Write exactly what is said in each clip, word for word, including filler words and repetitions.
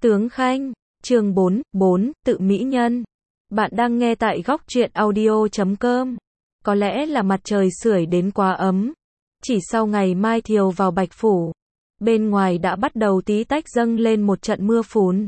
Tướng Khanh, chương bốn, bốn, tự mỹ nhân. Bạn đang nghe tại góc truyện audio chấm com. Có lẽ là mặt trời sưởi đến quá ấm. Chỉ sau ngày mai Thiều vào Bạch Phủ, bên ngoài đã bắt đầu tí tách dâng lên một trận mưa phùn.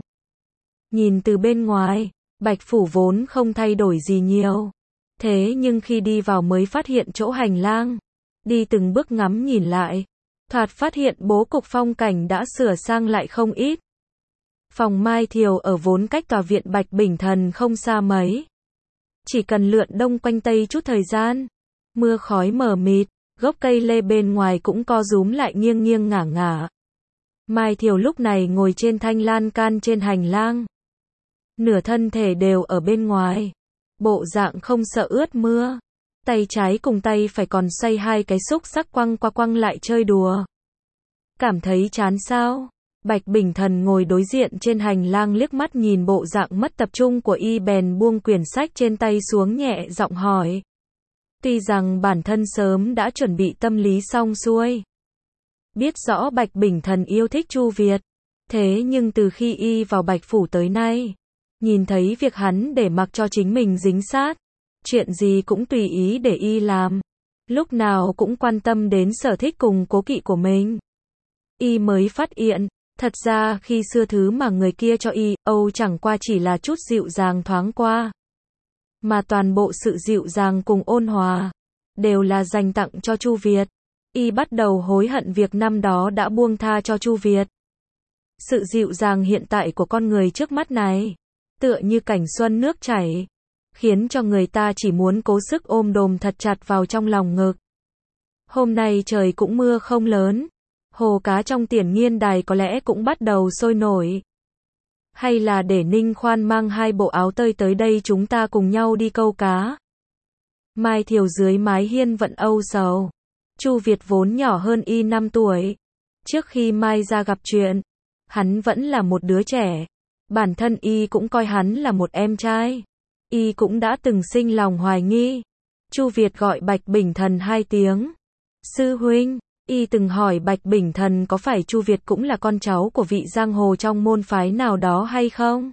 Nhìn từ bên ngoài, Bạch Phủ vốn không thay đổi gì nhiều. Thế nhưng khi đi vào mới phát hiện chỗ hành lang. Đi từng bước ngắm nhìn lại, thoạt phát hiện bố cục phong cảnh đã sửa sang lại không ít. Phòng Mai Thiều ở vốn cách tòa viện Bạch Bình Thần không xa mấy. Chỉ cần lượn đông quanh tây chút thời gian. Mưa khói mờ mịt, gốc cây lê bên ngoài cũng co rúm lại nghiêng nghiêng ngả ngả. Mai Thiều lúc này ngồi trên thanh lan can trên hành lang. Nửa thân thể đều ở bên ngoài. Bộ dạng không sợ ướt mưa. Tay trái cùng tay phải còn xoay hai cái xúc sắc quăng qua quăng lại chơi đùa. Cảm thấy chán sao? Bạch Bình Thần ngồi đối diện trên hành lang liếc mắt nhìn bộ dạng mất tập trung của y bèn buông quyển sách trên tay xuống nhẹ giọng hỏi. Tuy rằng bản thân sớm đã chuẩn bị tâm lý xong xuôi. Biết rõ Bạch Bình Thần yêu thích Chu Việt. Thế nhưng từ khi y vào Bạch Phủ tới nay, nhìn thấy việc hắn để mặc cho chính mình dính sát. Chuyện gì cũng tùy ý để y làm. Lúc nào cũng quan tâm đến sở thích cùng cố kỵ của mình. Y mới phát hiện, thật ra khi xưa thứ mà người kia cho y, âu chẳng qua chỉ là chút dịu dàng thoáng qua. Mà toàn bộ sự dịu dàng cùng ôn hòa, đều là dành tặng cho Chu Việt. Y bắt đầu hối hận việc năm đó đã buông tha cho Chu Việt. Sự dịu dàng hiện tại của con người trước mắt này, tựa như cảnh xuân nước chảy, khiến cho người ta chỉ muốn cố sức ôm đồm thật chặt vào trong lòng ngực. Hôm nay trời cũng mưa không lớn. Hồ cá trong Tiền Nghiên Đài có lẽ cũng bắt đầu sôi nổi. Hay là để Ninh Khoan mang hai bộ áo tơi tới đây chúng ta cùng nhau đi câu cá. Mai Thiều dưới mái hiên vận âu sầu. Chu Việt vốn nhỏ hơn y năm tuổi. Trước khi Mai ra gặp chuyện, hắn vẫn là một đứa trẻ. Bản thân y cũng coi hắn là một em trai. Y cũng đã từng sinh lòng hoài nghi. Chu Việt gọi Bạch Bình Thần hai tiếng. Sư huynh. Y từng hỏi Bạch Bình Thần có phải Chu Việt cũng là con cháu của vị giang hồ trong môn phái nào đó hay không?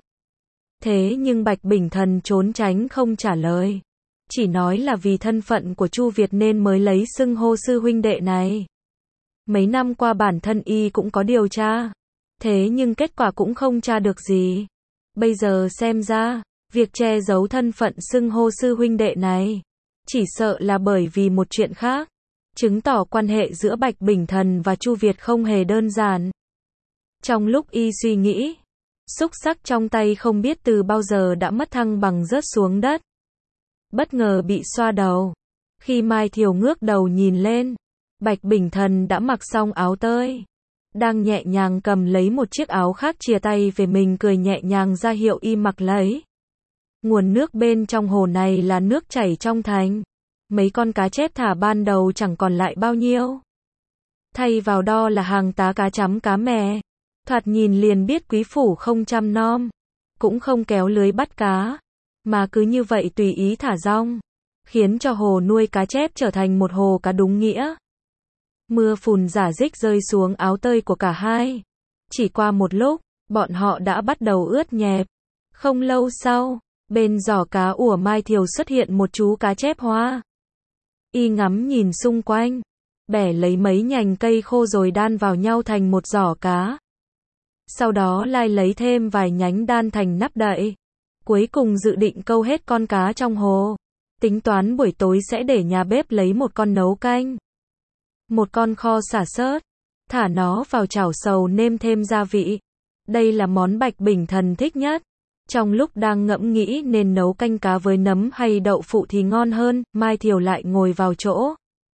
Thế nhưng Bạch Bình Thần trốn tránh không trả lời. Chỉ nói là vì thân phận của Chu Việt nên mới lấy xưng hô sư huynh đệ này. Mấy năm qua bản thân y cũng có điều tra. Thế nhưng kết quả cũng không tra được gì. Bây giờ xem ra, việc che giấu thân phận xưng hô sư huynh đệ này, chỉ sợ là bởi vì một chuyện khác. Chứng tỏ quan hệ giữa Bạch Bình Thần và Chu Việt không hề đơn giản. Trong lúc y suy nghĩ, xúc sắc trong tay không biết từ bao giờ đã mất thăng bằng rớt xuống đất. Bất ngờ bị xoa đầu. Khi Mai Thiều ngước đầu nhìn lên, Bạch Bình Thần đã mặc xong áo tơi. Đang nhẹ nhàng cầm lấy một chiếc áo khác chìa tay về mình cười nhẹ nhàng ra hiệu y mặc lấy. Nguồn nước bên trong hồ này là nước chảy trong thành. Mấy con cá chép thả ban đầu chẳng còn lại bao nhiêu. Thay vào đó là hàng tá cá chấm cá mè. Thoạt nhìn liền biết quý phủ không chăm nom. Cũng không kéo lưới bắt cá. Mà cứ như vậy tùy ý thả rong. Khiến cho hồ nuôi cá chép trở thành một hồ cá đúng nghĩa. Mưa phùn rả rích rơi xuống áo tơi của cả hai. Chỉ qua một lúc, bọn họ đã bắt đầu ướt nhẹp. Không lâu sau, bên giỏ cá ủa Mai Thiều xuất hiện một chú cá chép hoa. Y ngắm nhìn xung quanh, bẻ lấy mấy nhành cây khô rồi đan vào nhau thành một giỏ cá. Sau đó lai lấy thêm vài nhánh đan thành nắp đậy. Cuối cùng dự định câu hết con cá trong hồ. Tính toán buổi tối sẽ để nhà bếp lấy một con nấu canh. Một con kho xả sớt. Thả nó vào chảo sầu nêm thêm gia vị. Đây là món Bạch Bình Thần thích nhất. Trong lúc đang ngẫm nghĩ nên nấu canh cá với nấm hay đậu phụ thì ngon hơn, Mai Thiều lại ngồi vào chỗ.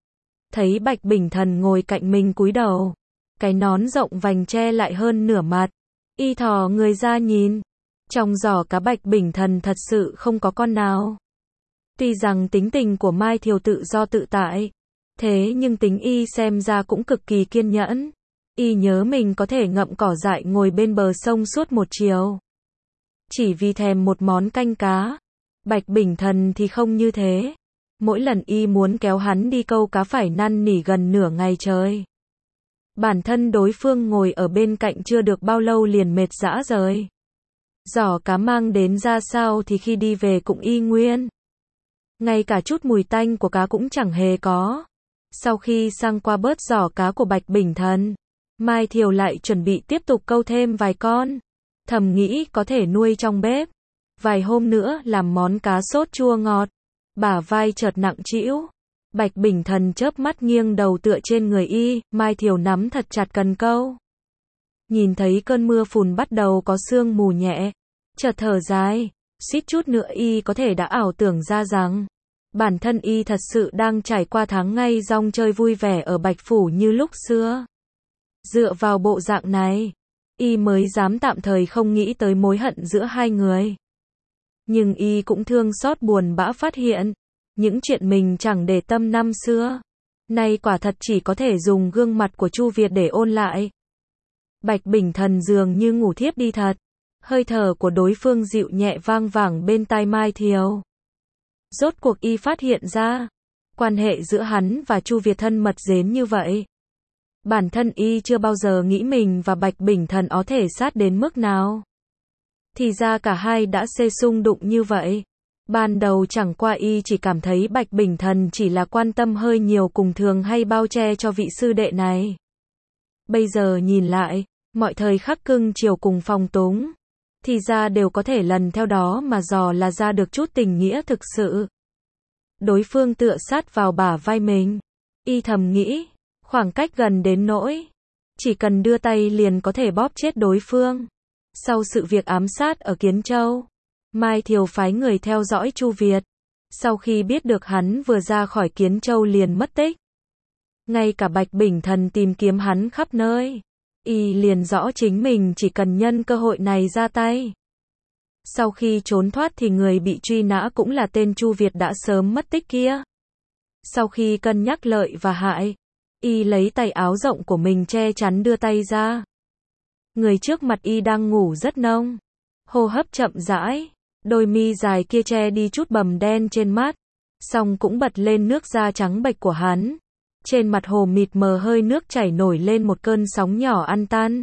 Thấy Bạch Bình Thần ngồi cạnh mình cúi đầu. Cái nón rộng vành che lại hơn nửa mặt. Y thò người ra nhìn. Trong giỏ cá Bạch Bình Thần thật sự không có con nào. Tuy rằng tính tình của Mai Thiều tự do tự tại. Thế nhưng tính y xem ra cũng cực kỳ kiên nhẫn. Y nhớ mình có thể ngậm cỏ dại ngồi bên bờ sông suốt một chiều. Chỉ vì thèm một món canh cá. Bạch Bình Thần thì không như thế. Mỗi lần y muốn kéo hắn đi câu cá phải năn nỉ gần nửa ngày trời. Bản thân đối phương ngồi ở bên cạnh chưa được bao lâu liền mệt rã rời. Giỏ cá mang đến ra sao thì khi đi về cũng y nguyên. Ngay cả chút mùi tanh của cá cũng chẳng hề có. Sau khi sang qua bớt giỏ cá của Bạch Bình Thần, Mai Thiều lại chuẩn bị tiếp tục câu thêm vài con. Thầm nghĩ có thể nuôi trong bếp. Vài hôm nữa làm món cá sốt chua ngọt. Bả vai chợt nặng trĩu. Bạch Bình Thần chớp mắt nghiêng đầu tựa trên người y, Mai Thiều nắm thật chặt cần câu. Nhìn thấy cơn mưa phùn bắt đầu có sương mù nhẹ, chợt thở dài, suýt chút nữa y có thể đã ảo tưởng ra rằng bản thân y thật sự đang trải qua tháng ngày rong chơi vui vẻ ở Bạch Phủ như lúc xưa. Dựa vào bộ dạng này, y mới dám tạm thời không nghĩ tới mối hận giữa hai người. Nhưng y cũng thương xót buồn bã phát hiện, những chuyện mình chẳng để tâm năm xưa, nay quả thật chỉ có thể dùng gương mặt của Chu Việt để ôn lại. Bạch Bình Thần dường như ngủ thiếp đi thật, hơi thở của đối phương dịu nhẹ vang vẳng bên tai Mai Thiều. Rốt cuộc y phát hiện ra, quan hệ giữa hắn và Chu Việt thân mật đến như vậy. Bản thân y chưa bao giờ nghĩ mình và Bạch Bình Thần có thể sát đến mức nào. Thì ra cả hai đã xê xung đụng như vậy. Ban đầu chẳng qua y chỉ cảm thấy Bạch Bình Thần chỉ là quan tâm hơi nhiều cùng thường hay bao che cho vị sư đệ này. Bây giờ nhìn lại, mọi thời khắc cưng chiều cùng phong túng, thì ra đều có thể lần theo đó mà dò là ra được chút tình nghĩa thực sự. Đối phương tựa sát vào bả vai mình, y thầm nghĩ, khoảng cách gần đến nỗi, chỉ cần đưa tay liền có thể bóp chết đối phương. Sau sự việc ám sát ở Kiến Châu, Mai Thiều phái người theo dõi Chu Việt. Sau khi biết được hắn vừa ra khỏi Kiến Châu liền mất tích, ngay cả Bạch Bình Thần tìm kiếm hắn khắp nơi, y liền rõ chính mình chỉ cần nhân cơ hội này ra tay. Sau khi trốn thoát thì người bị truy nã cũng là tên Chu Việt đã sớm mất tích kia. Sau khi cân nhắc lợi và hại, y lấy tay áo rộng của mình che chắn đưa tay ra. Người trước mặt y đang ngủ rất nông, hô hấp chậm rãi, đôi mi dài kia che đi chút bầm đen trên mắt, song cũng bật lên nước da trắng bệch của hắn. Trên mặt hồ mịt mờ hơi nước chảy nổi lên một cơn sóng nhỏ ăn tan.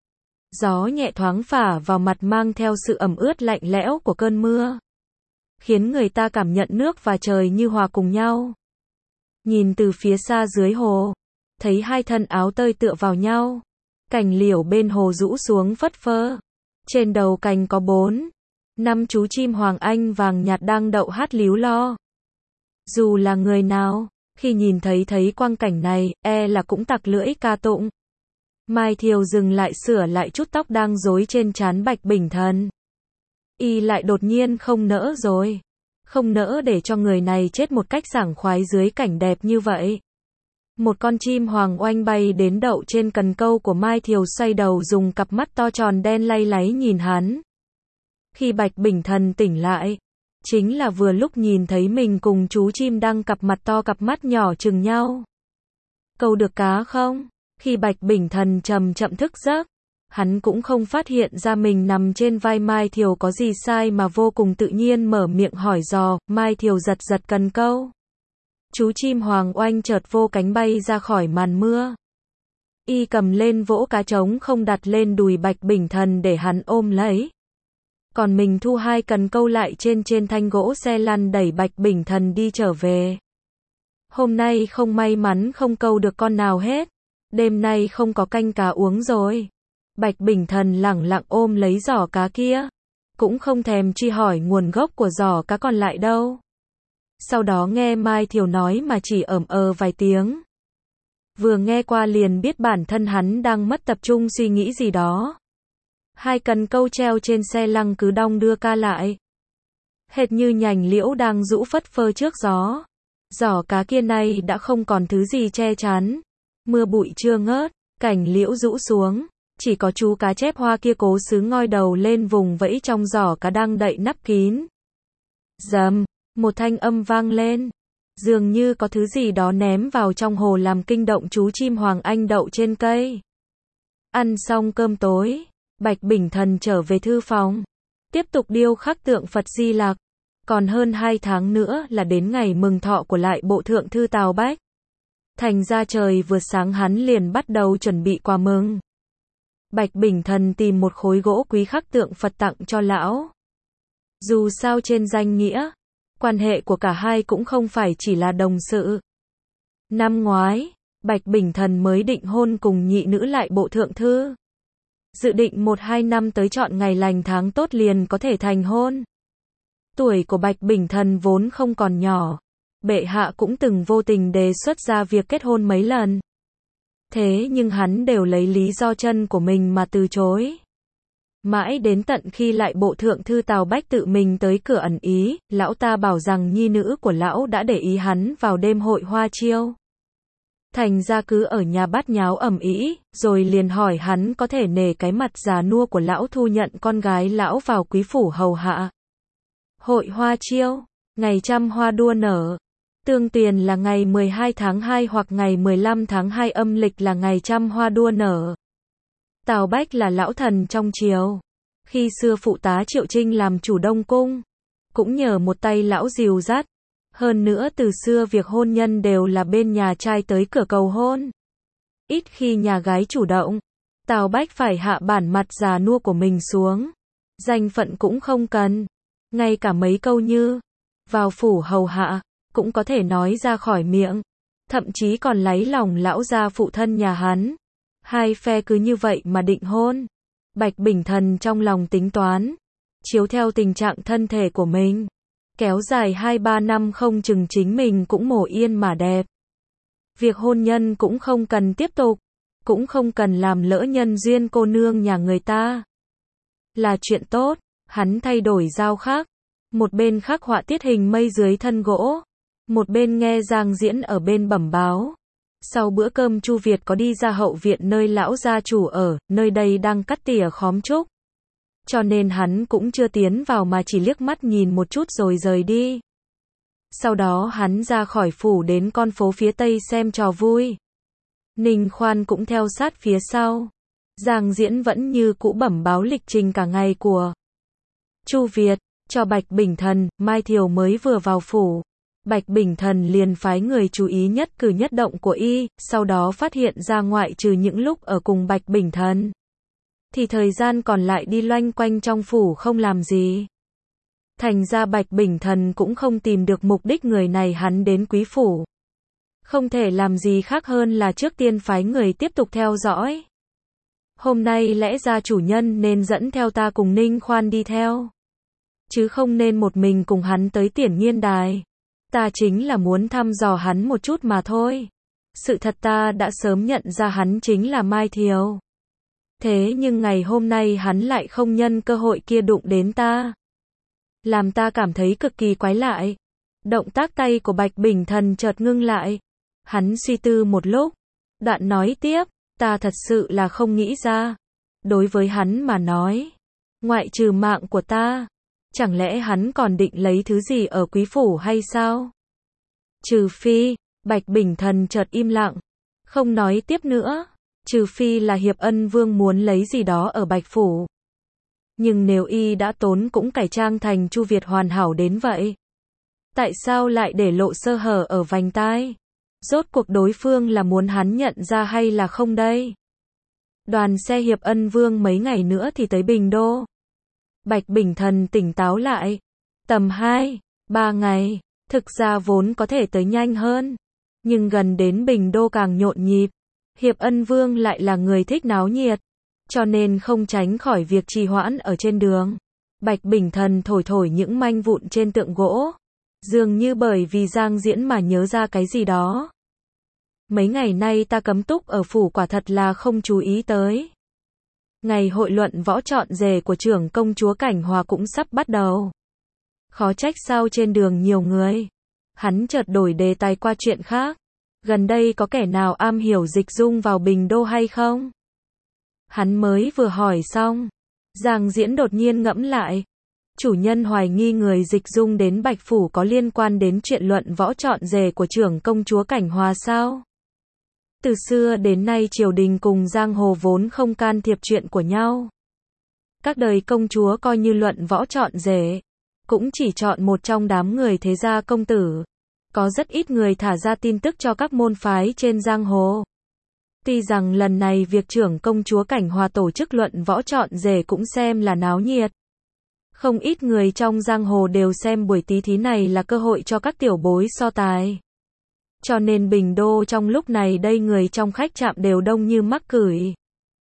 Gió nhẹ thoáng phả vào mặt mang theo sự ẩm ướt lạnh lẽo của cơn mưa, khiến người ta cảm nhận nước và trời như hòa cùng nhau. Nhìn từ phía xa dưới hồ, thấy hai thân áo tơi tựa vào nhau, cành liễu bên hồ rũ xuống phất phơ. Trên đầu cành có bốn, năm chú chim hoàng anh vàng nhạt đang đậu hát líu lo. Dù là người nào, khi nhìn thấy thấy quang cảnh này, e là cũng tặc lưỡi ca tụng. Mai Thiều dừng lại sửa lại chút tóc đang rối trên trán Bạch Bình Thần. Y lại đột nhiên không nỡ rồi. Không nỡ để cho người này chết một cách sảng khoái dưới cảnh đẹp như vậy. Một con chim hoàng oanh bay đến đậu trên cần câu của Mai Thiều, xoay đầu dùng cặp mắt to tròn đen lay láy nhìn hắn. Khi Bạch Bình Thần tỉnh lại, chính là vừa lúc nhìn thấy mình cùng chú chim đang cặp mặt to cặp mắt nhỏ chừng nhau. Câu được cá không? Khi Bạch Bình Thần chậm chậm thức giấc, hắn cũng không phát hiện ra mình nằm trên vai Mai Thiều có gì sai mà vô cùng tự nhiên mở miệng hỏi dò. Mai Thiều giật giật cần câu. Chú chim hoàng oanh chợt vô cánh bay ra khỏi màn mưa. Y cầm lên vỗ cá trống không đặt lên đùi Bạch Bình Thần để hắn ôm lấy. Còn mình thu hai cần câu lại trên trên thanh gỗ xe lăn đẩy Bạch Bình Thần đi trở về. Hôm nay không may mắn không câu được con nào hết. Đêm nay không có canh cá uống rồi. Bạch Bình Thần lẳng lặng ôm lấy giỏ cá kia, cũng không thèm truy hỏi nguồn gốc của giỏ cá còn lại đâu. Sau đó nghe Mai Thiều nói mà chỉ ẩm ờ vài tiếng. Vừa nghe qua liền biết bản thân hắn đang mất tập trung suy nghĩ gì đó. Hai cần câu treo trên xe lăng cứ đong đưa ca lại, hệt như nhành liễu đang rũ phất phơ trước gió. Giỏ cá kia nay đã không còn thứ gì che chắn. Mưa bụi chưa ngớt, cành liễu rũ xuống, chỉ có chú cá chép hoa kia cố xứ ngoi đầu lên vùng vẫy trong giỏ cá đang đậy nắp kín. Dầm, một thanh âm vang lên, dường như có thứ gì đó ném vào trong hồ làm kinh động chú chim hoàng anh đậu trên cây. Ăn xong cơm tối, Bạch Bình Thần trở về thư phòng, tiếp tục điêu khắc tượng Phật Di Lặc. Còn hơn hai tháng nữa là đến ngày mừng thọ của lại bộ thượng thư Tào Bách. Thành ra trời vừa sáng hắn liền bắt đầu chuẩn bị quà mừng. Bạch Bình Thần tìm một khối gỗ quý khắc tượng Phật tặng cho lão. Dù sao trên danh nghĩa, quan hệ của cả hai cũng không phải chỉ là đồng sự. Năm ngoái, Bạch Bình Thần mới định hôn cùng nhị nữ lại bộ thượng thư. Dự định một hai năm tới chọn ngày lành tháng tốt liền có thể thành hôn. Tuổi của Bạch Bình Thần vốn không còn nhỏ. Bệ hạ cũng từng vô tình đề xuất ra việc kết hôn mấy lần. Thế nhưng hắn đều lấy lý do chân của mình mà từ chối. Mãi đến tận khi lại bộ thượng thư Tào Bách tự mình tới cửa ẩn ý, lão ta bảo rằng nhi nữ của lão đã để ý hắn vào đêm hội hoa chiêu. Thành ra cứ ở nhà bát nháo ầm ĩ, rồi liền hỏi hắn có thể nể cái mặt già nua của lão thu nhận con gái lão vào quý phủ hầu hạ. Hội hoa chiêu, ngày trăm hoa đua nở. Tương tiền là ngày mười hai tháng hai hoặc ngày mười lăm tháng hai, âm lịch là ngày trăm hoa đua nở. Tào Bách là lão thần trong triều. Khi xưa phụ tá Triệu Trinh làm chủ Đông Cung, cũng nhờ một tay lão dìu dắt. Hơn nữa từ xưa việc hôn nhân đều là bên nhà trai tới cửa cầu hôn. Ít khi nhà gái chủ động. Tào Bách phải hạ bản mặt già nua của mình xuống. Danh phận cũng không cần. Ngay cả mấy câu như vào phủ hầu hạ cũng có thể nói ra khỏi miệng. Thậm chí còn lấy lòng lão gia phụ thân nhà hắn. Hai phe cứ như vậy mà định hôn. Bạch Bình Thần trong lòng tính toán, chiếu theo tình trạng thân thể của mình, kéo dài hai ba năm không chừng chính mình cũng mổ yên mà đẹp. Việc hôn nhân cũng không cần tiếp tục, cũng không cần làm lỡ nhân duyên cô nương nhà người ta. Là chuyện tốt, hắn thay đổi dao khác, một bên khắc họa tiết hình mây dưới thân gỗ, một bên nghe Giang Diễn ở bên bẩm báo. Sau bữa cơm Chu Việt có đi ra hậu viện nơi lão gia chủ ở, nơi đây đang cắt tỉa khóm trúc. Cho nên hắn cũng chưa tiến vào mà chỉ liếc mắt nhìn một chút rồi rời đi. Sau đó hắn ra khỏi phủ đến con phố phía tây xem trò vui. Ninh Khoan cũng theo sát phía sau. Giang Diễn vẫn như cũ bẩm báo lịch trình cả ngày của Chu Việt, cho Bạch Bình Thần. Mai Thiều mới vừa vào phủ, Bạch Bình Thần liền phái người chú ý nhất cử nhất động của y, sau đó phát hiện ra ngoại trừ những lúc ở cùng Bạch Bình Thần, thì thời gian còn lại đi loanh quanh trong phủ không làm gì. Thành ra Bạch Bình Thần cũng không tìm được mục đích người này hắn đến quý phủ. Không thể làm gì khác hơn là trước tiên phái người tiếp tục theo dõi. Hôm nay lẽ ra chủ nhân nên dẫn theo ta cùng Ninh Khoan đi theo, chứ không nên một mình cùng hắn tới Tiển Nhiên Đài. Ta chính là muốn thăm dò hắn một chút mà thôi. Sự thật ta đã sớm nhận ra hắn chính là Mai Thiều. Thế nhưng ngày hôm nay hắn lại không nhân cơ hội kia đụng đến ta, làm ta cảm thấy cực kỳ quái lạ. Động tác tay của Bạch Bình Thần chợt ngưng lại. Hắn suy tư một lúc, đoạn nói tiếp, ta thật sự là không nghĩ ra. Đối với hắn mà nói, ngoại trừ mạng của ta, chẳng lẽ hắn còn định lấy thứ gì ở quý phủ hay sao? Trừ phi, Bạch Bình Thần chợt im lặng, không nói tiếp nữa. Trừ phi là Hiệp Ân Vương muốn lấy gì đó ở Bạch phủ. Nhưng nếu y đã tốn cũng cải trang thành Chu Việt hoàn hảo đến vậy, tại sao lại để lộ sơ hở ở vành tai? Rốt cuộc đối phương là muốn hắn nhận ra hay là không đây? Đoàn xe Hiệp Ân Vương mấy ngày nữa thì tới Bình Đô. Bạch Bình Thần tỉnh táo lại. Tầm hai, ba ngày, thực ra vốn có thể tới nhanh hơn. Nhưng gần đến Bình Đô càng nhộn nhịp. Hiệp Ân Vương lại là người thích náo nhiệt, cho nên không tránh khỏi việc trì hoãn ở trên đường. Bạch Bình Thần thổi thổi những manh vụn trên tượng gỗ, dường như bởi vì Giang Diễn mà nhớ ra cái gì đó. Mấy ngày nay ta cấm túc ở phủ quả thật là không chú ý tới. Ngày hội luận võ chọn rể của trưởng công chúa Cảnh Hòa cũng sắp bắt đầu. Khó trách sao trên đường nhiều người. Hắn chợt đổi đề tài qua chuyện khác. Gần đây có kẻ nào am hiểu dịch dung vào Bình Đô hay không? Hắn mới vừa hỏi xong, Giang Diễn đột nhiên ngẫm lại. Chủ nhân hoài nghi người dịch dung đến Bạch phủ có liên quan đến chuyện luận võ chọn rể của trưởng công chúa Cảnh Hòa sao? Từ xưa đến nay triều đình cùng giang hồ vốn không can thiệp chuyện của nhau. Các đời công chúa coi như luận võ chọn rể, cũng chỉ chọn một trong đám người thế gia công tử. có rất ít người thả ra tin tức cho các môn phái trên giang hồ. Tuy rằng lần này việc trưởng công chúa Cảnh Hòa tổ chức luận võ chọn rể cũng xem là náo nhiệt. Không ít người trong giang hồ đều xem buổi tí thí này là cơ hội cho các tiểu bối so tài. Cho nên Bình Đô trong lúc này đây người trong khách trạm đều đông như mắc cửi.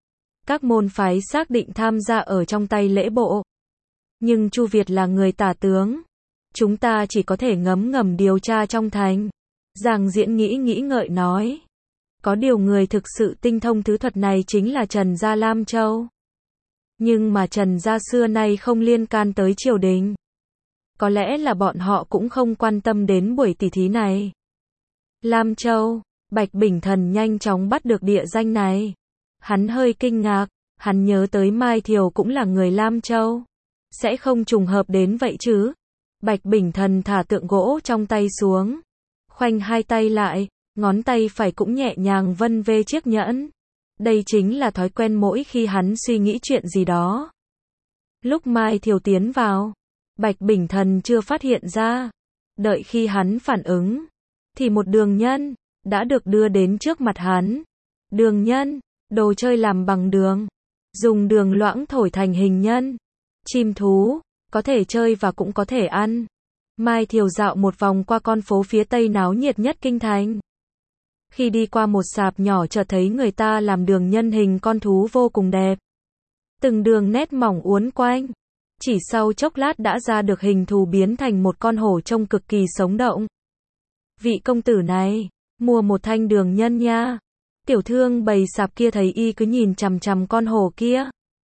Các môn phái xác định tham gia ở trong tay lễ bộ. Nhưng Chu Việt là người tả tướng. Chúng ta chỉ có thể ngấm ngầm điều tra trong thành. Giang Diễn nghĩ nghĩ ngợi nói. Có điều người thực sự tinh thông thứ thuật này chính là Trần Gia Lam Châu. Nhưng mà Trần Gia xưa nay không liên can tới triều đình. Có lẽ là bọn họ cũng không quan tâm đến buổi tỉ thí này. Lam Châu, Bạch Bình Thần nhanh chóng bắt được địa danh này. Hắn hơi kinh ngạc, hắn nhớ tới Mai Thiều cũng là người Lam Châu. Sẽ không trùng hợp đến vậy chứ? Bạch Bình Thần thả tượng gỗ trong tay xuống. Khoanh hai tay lại, ngón tay phải cũng nhẹ nhàng vân vê chiếc nhẫn. Đây chính là thói quen mỗi khi hắn suy nghĩ chuyện gì đó. Lúc Mai Thiều tiến vào, Bạch Bình Thần chưa phát hiện ra. Đợi khi hắn phản ứng, thì một đường nhân đã được đưa đến trước mặt hắn. Đường nhân, đồ chơi làm bằng đường, dùng đường loãng thổi thành hình nhân. Chim thú, có thể chơi và cũng có thể ăn. Mai Thiều dạo một vòng qua con phố phía tây náo nhiệt nhất kinh thành. Khi đi qua một sạp nhỏ chợt thấy người ta làm đường nhân hình con thú vô cùng đẹp. Từng đường nét mỏng uốn quanh. Chỉ sau chốc lát đã ra được hình thù biến thành một con hổ trông cực kỳ sống động. Vị công tử này, mua một thanh đường nhân nha. Tiểu thương bày sạp kia thấy y cứ nhìn chằm chằm con hổ kia.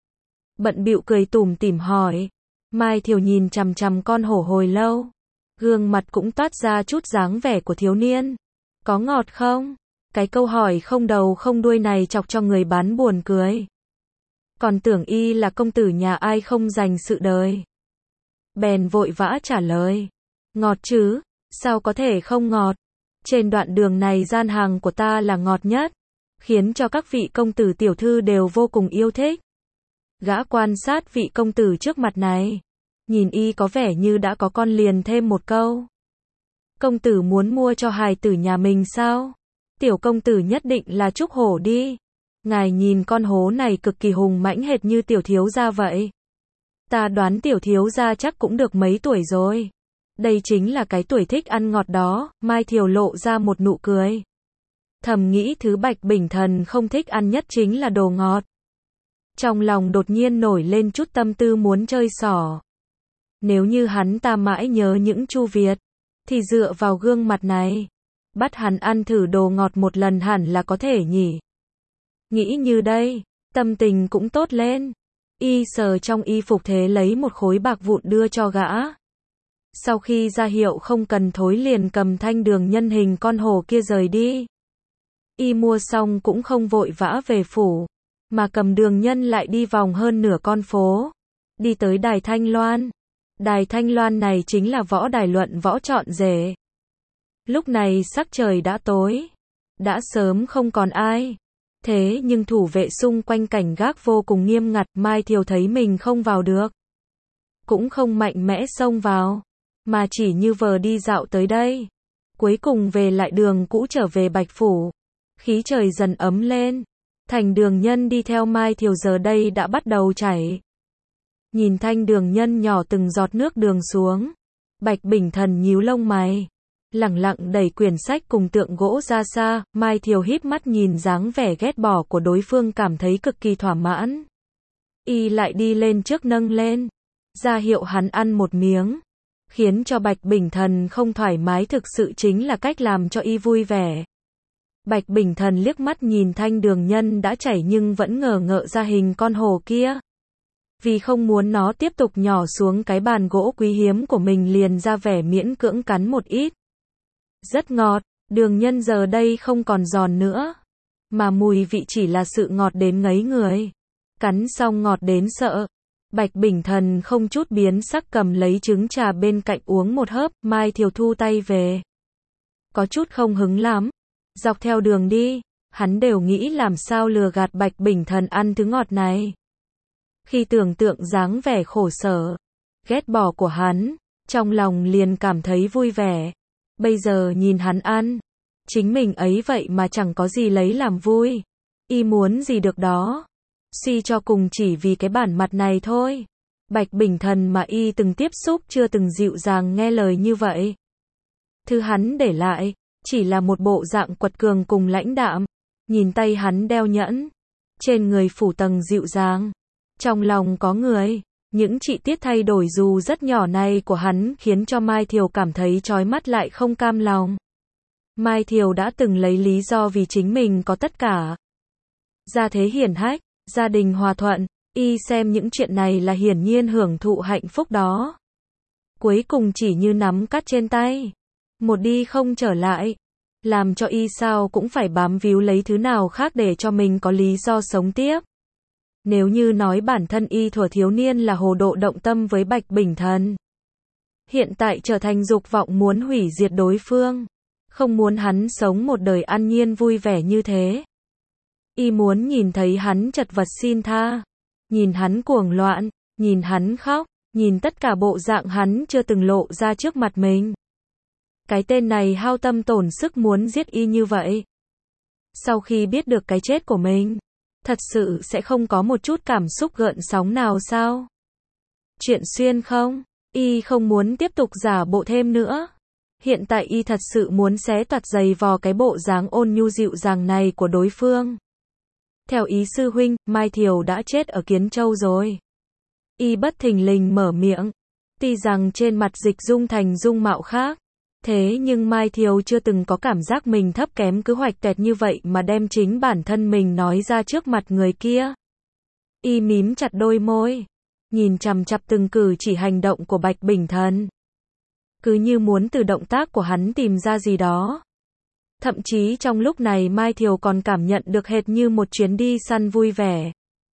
Bận bịu cười tủm tỉm hỏi. Mai Thiều nhìn chằm chằm con hổ hồi lâu. Gương mặt cũng toát ra chút dáng vẻ của thiếu niên. Có ngọt không? Cái câu hỏi không đầu không đuôi này chọc cho người bán buồn cười. Còn tưởng y là công tử nhà ai không dành sự đời. Bèn vội vã trả lời. Ngọt chứ, sao có thể không ngọt? Trên đoạn đường này gian hàng của ta là ngọt nhất. Khiến cho các vị công tử tiểu thư đều vô cùng yêu thích. Gã quan sát vị công tử trước mặt này. Nhìn y có vẻ như đã có con liền thêm một câu. Công tử muốn mua cho hài tử nhà mình sao? Tiểu công tử nhất định là trúc hổ đi. Ngài nhìn con hố này cực kỳ hùng mãnh hệt như tiểu thiếu gia vậy. Ta đoán tiểu thiếu gia chắc cũng được mấy tuổi rồi. Đây chính là cái tuổi thích ăn ngọt đó. Mai Thiều lộ ra một nụ cười. Thầm nghĩ thứ Bạch Bình Thần không thích ăn nhất chính là đồ ngọt. Trong lòng đột nhiên nổi lên chút tâm tư muốn chơi xỏ. Nếu như hắn ta mãi nhớ những Chu Việt, thì dựa vào gương mặt này, bắt hắn ăn thử đồ ngọt một lần hẳn là có thể nhỉ. Nghĩ như đây, tâm tình cũng tốt lên. Y sờ trong y phục thế lấy một khối bạc vụn đưa cho gã. Sau khi ra hiệu không cần thối liền cầm thanh đường nhân hình con hổ kia rời đi. Y mua xong cũng không vội vã về phủ, mà cầm đường nhân lại đi vòng hơn nửa con phố. Đi tới đài Thanh Loan. Đài Thanh Loan này chính là võ đài luận võ chọn rể. Lúc này sắc trời đã tối. Đã sớm không còn ai. Thế nhưng thủ vệ xung quanh cảnh gác vô cùng nghiêm ngặt. Mai Thiều thấy mình không vào được. Cũng không mạnh mẽ xông vào. Mà chỉ như vờ đi dạo tới đây. Cuối cùng về lại đường cũ trở về Bạch Phủ. Khí trời dần ấm lên. Thành đường nhân đi theo Mai Thiều giờ đây đã bắt đầu chảy. Nhìn thanh đường nhân nhỏ từng giọt nước đường xuống. Bạch Bình Thần nhíu lông mày. Lẳng lặng đẩy quyển sách cùng tượng gỗ ra xa. Mai Thiều híp mắt nhìn dáng vẻ ghét bỏ của đối phương cảm thấy cực kỳ thỏa mãn. Y lại đi lên trước nâng lên. Ra hiệu hắn ăn một miếng. Khiến cho Bạch Bình Thần không thoải mái thực sự chính là cách làm cho y vui vẻ. Bạch Bình Thần liếc mắt nhìn thanh đường nhân đã chảy nhưng vẫn ngờ ngợ ra hình con hổ kia. Vì không muốn nó tiếp tục nhỏ xuống cái bàn gỗ quý hiếm của mình liền ra vẻ miễn cưỡng cắn một ít. Rất ngọt, đường nhân giờ đây không còn giòn nữa. Mà mùi vị chỉ là sự ngọt đến ngấy người. Cắn xong ngọt đến sợ. Bạch Bình Thần không chút biến sắc cầm lấy trứng trà bên cạnh uống một hớp. Mai Thiều thu tay về. Có chút không hứng lắm. Dọc theo đường đi, hắn đều nghĩ làm sao lừa gạt Bạch Bình Thần ăn thứ ngọt này. Khi tưởng tượng dáng vẻ khổ sở, ghét bỏ của hắn, trong lòng liền cảm thấy vui vẻ. Bây giờ nhìn hắn ăn, chính mình ấy vậy mà chẳng có gì lấy làm vui. Y muốn gì được đó. Suy cho cùng chỉ vì cái bản mặt này thôi. Bạch Bình Thần mà y từng tiếp xúc chưa từng dịu dàng nghe lời như vậy. Thứ hắn để lại, chỉ là một bộ dạng quật cường cùng lãnh đạm. Nhìn tay hắn đeo nhẫn, trên người phủ tầng dịu dàng, trong lòng có người. Những chi tiết thay đổi dù rất nhỏ này của hắn khiến cho Mai Thiều cảm thấy chói mắt lại không cam lòng. Mai Thiều đã từng lấy lý do vì chính mình có tất cả. Gia thế hiển hách, gia đình hòa thuận, y xem những chuyện này là hiển nhiên hưởng thụ hạnh phúc đó. Cuối cùng chỉ như nắm cát trên tay, một đi không trở lại, làm cho y sao cũng phải bám víu lấy thứ nào khác để cho mình có lý do sống tiếp. Nếu như nói bản thân y thuở thiếu niên là hồ độ động tâm với Bạch Bình Thần, hiện tại trở thành dục vọng muốn hủy diệt đối phương, không muốn hắn sống một đời an nhiên vui vẻ như thế. Y muốn nhìn thấy hắn chật vật xin tha, nhìn hắn cuồng loạn, nhìn hắn khóc, nhìn tất cả bộ dạng hắn chưa từng lộ ra trước mặt mình. Cái tên này hao tâm tổn sức muốn giết y như vậy. Sau khi biết được cái chết của mình, thật sự sẽ không có một chút cảm xúc gợn sóng nào sao? Chuyện xuyên không? Y không muốn tiếp tục giả bộ thêm nữa. Hiện tại y thật sự muốn xé toạc giày vò cái bộ dáng ôn nhu dịu dàng này của đối phương. Theo ý sư huynh, Mai Thiều đã chết ở Kiến Châu rồi. Y bất thình lình mở miệng. Tuy rằng trên mặt Dịch Dung thành dung mạo khác, thế nhưng Mai Thiều chưa từng có cảm giác mình thấp kém cứ hoạch tẹt như vậy mà đem chính bản thân mình nói ra trước mặt người kia. Y mím chặt đôi môi, nhìn chằm chằm từng cử chỉ hành động của Bạch Bình Thần. Cứ như muốn từ động tác của hắn tìm ra gì đó. Thậm chí trong lúc này Mai Thiều còn cảm nhận được hệt như một chuyến đi săn vui vẻ.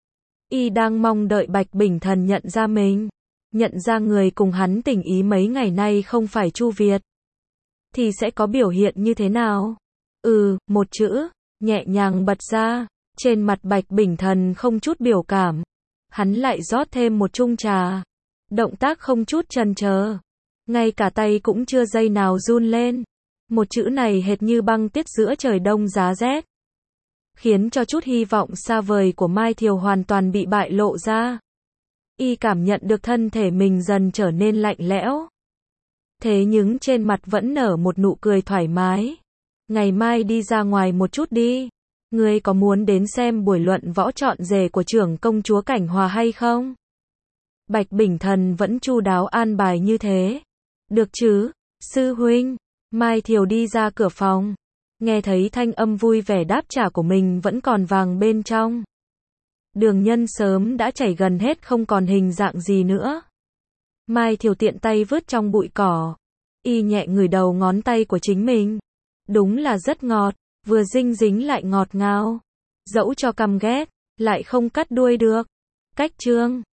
Y đang mong đợi Bạch Bình Thần nhận ra mình, nhận ra người cùng hắn tình ý mấy ngày nay không phải Chu Việt. Thì sẽ có biểu hiện như thế nào? Ừ, một chữ, nhẹ nhàng bật ra, trên mặt Bạch Bình Thần không chút biểu cảm. Hắn lại rót thêm một chung trà. Động tác không chút chần chờ. Ngay cả tay cũng chưa giây nào run lên. Một chữ này hệt như băng tuyết giữa trời đông giá rét. Khiến cho chút hy vọng xa vời của Mai Thiều hoàn toàn bị bại lộ ra. Y cảm nhận được thân thể mình dần trở nên lạnh lẽo. Thế nhưng trên mặt vẫn nở một nụ cười thoải mái. Ngày mai đi ra ngoài một chút đi. Ngươi có muốn đến xem buổi luận võ trọn rể của trưởng công chúa Cảnh Hòa hay không? Bạch Bình Thần vẫn chu đáo an bài như thế. Được chứ, sư huynh. Mai Thiều đi ra cửa phòng. Nghe thấy thanh âm vui vẻ đáp trả của mình vẫn còn vàng bên trong. Đường Nhân sớm đã chảy gần hết không còn hình dạng gì nữa. Mai Thiều tiện tay vứt trong bụi cỏ. Y nhẹ ngửi đầu ngón tay của chính mình. Đúng là rất ngọt, vừa dinh dính lại ngọt ngào. Dẫu cho căm ghét, lại không cắt đuôi được. Cách chương